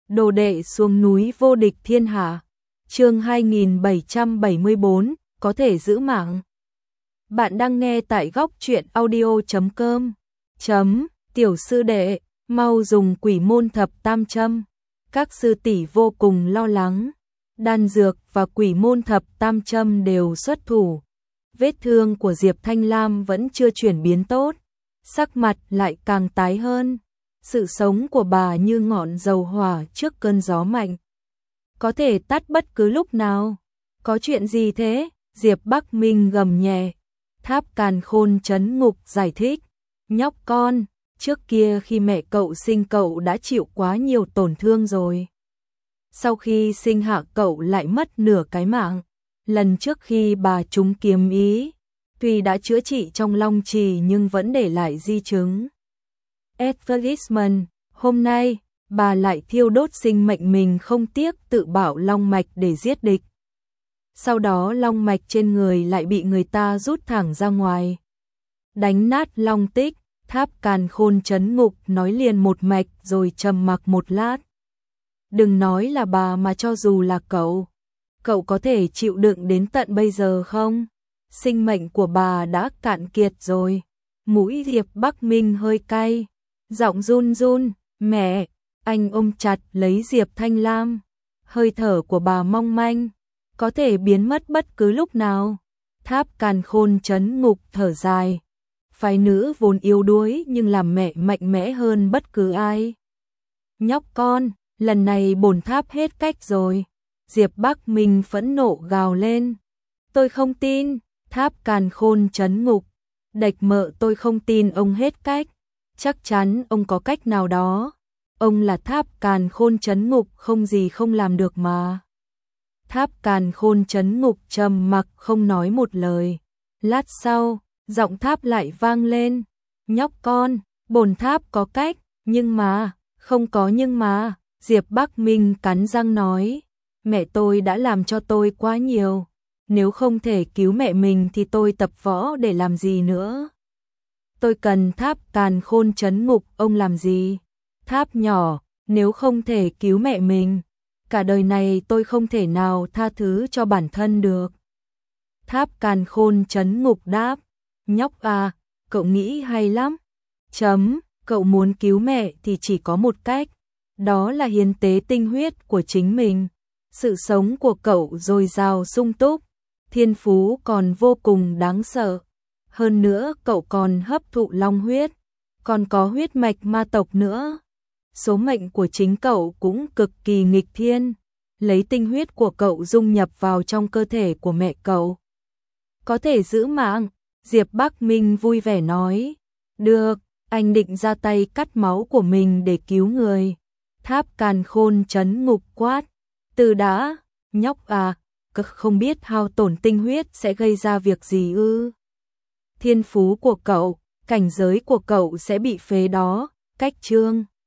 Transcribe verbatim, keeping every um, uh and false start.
Đồ đệ xuống núi vô địch thiên hạ. Chương hai nghìn bảy trăm bảy mươi bốn, có thể giữ mạng. Bạn đang nghe tại góc truyện audio chấm com. Chấm, tiểu sư đệ, mau dùng quỷ môn thập tam châm. Các sư tỷ vô cùng lo lắng. Đan dược và quỷ môn thập tam châm đều xuất thủ. Vết thương của Diệp Thanh Lam vẫn chưa chuyển biến tốt, sắc mặt lại càng tái hơn. Sự sống của bà như ngọn dầu hỏa trước cơn gió mạnh, có thể tắt bất cứ lúc nào. Có chuyện gì thế? Diệp Bắc Minh gầm nhẹ. Tháp Càn Khôn trấn ngục giải thích. Nhóc con, trước kia khi mẹ cậu sinh cậu đã chịu quá nhiều tổn thương rồi. Sau khi sinh hạ cậu lại mất nửa cái mạng. Lần trước khi bà trúng kiếm ý, tuy đã chữa trị trong long trì nhưng vẫn để lại di chứng. Advertisement, hôm nay, bà lại thiêu đốt sinh mệnh mình không tiếc tự bảo long mạch để giết địch. Sau đó long mạch trên người lại bị người ta rút thẳng ra ngoài. Đánh nát long tích, Tháp Càn Khôn trấn ngục nói liền một mạch rồi trầm mặc một lát. Đừng nói là bà mà cho dù là cậu, cậu có thể chịu đựng đến tận bây giờ không? Sinh mệnh của bà đã cạn kiệt rồi. Mũi Diệp Bắc Minh hơi cay, giọng run run. Mẹ, anh ôm chặt lấy Diệp Thanh Lam. Hơi thở của bà mong manh, có thể biến mất bất cứ lúc nào. Tháp Càn Khôn trấn ngục thở dài. Phái nữ vốn yếu đuối nhưng làm mẹ mạnh mẽ hơn bất cứ ai. Nhóc con, lần này bổn tháp hết cách rồi. Diệp Bắc Minh phẫn nộ gào lên. Tôi không tin. Tháp Càn Khôn trấn ngục. Đạch mợ, tôi không tin ông hết cách. Chắc chắn ông có cách nào đó. Ông là Tháp Càn Khôn trấn ngục, không gì không làm được mà. Tháp Càn Khôn trấn ngục trầm mặc không nói một lời. Lát sau, giọng tháp lại vang lên. Nhóc con, bổn tháp có cách, nhưng mà, không có nhưng mà. Diệp Bắc Minh cắn răng nói. Mẹ tôi đã làm cho tôi quá nhiều. Nếu không thể cứu mẹ mình thì tôi tập võ để làm gì nữa? Tôi cần Tháp Càn Khôn trấn ngục, ông làm gì? Tháp nhỏ, nếu không thể cứu mẹ mình, cả đời này tôi không thể nào tha thứ cho bản thân được. Tháp Càn Khôn trấn ngục đáp. Nhóc à, cậu nghĩ hay lắm. Chấm, cậu muốn cứu mẹ thì chỉ có một cách. Đó là hiến tế tinh huyết của chính mình. Sự sống của cậu dồi dào sung túc, thiên phú còn vô cùng đáng sợ. Hơn nữa cậu còn hấp thụ long huyết, còn có huyết mạch ma tộc nữa. Số mệnh của chính cậu cũng cực kỳ nghịch thiên. Lấy tinh huyết của cậu dung nhập vào trong cơ thể của mẹ cậu, có thể giữ mạng. Diệp Bắc Minh vui vẻ nói. Được, anh định ra tay cắt máu của mình để cứu người. Tháp Càn Khôn trấn ngục quát. Từ đã, nhóc à, cực không biết hao tổn tinh huyết sẽ gây ra việc gì ư? Thiên phú của cậu, cảnh giới của cậu sẽ bị phế đó. Cách chương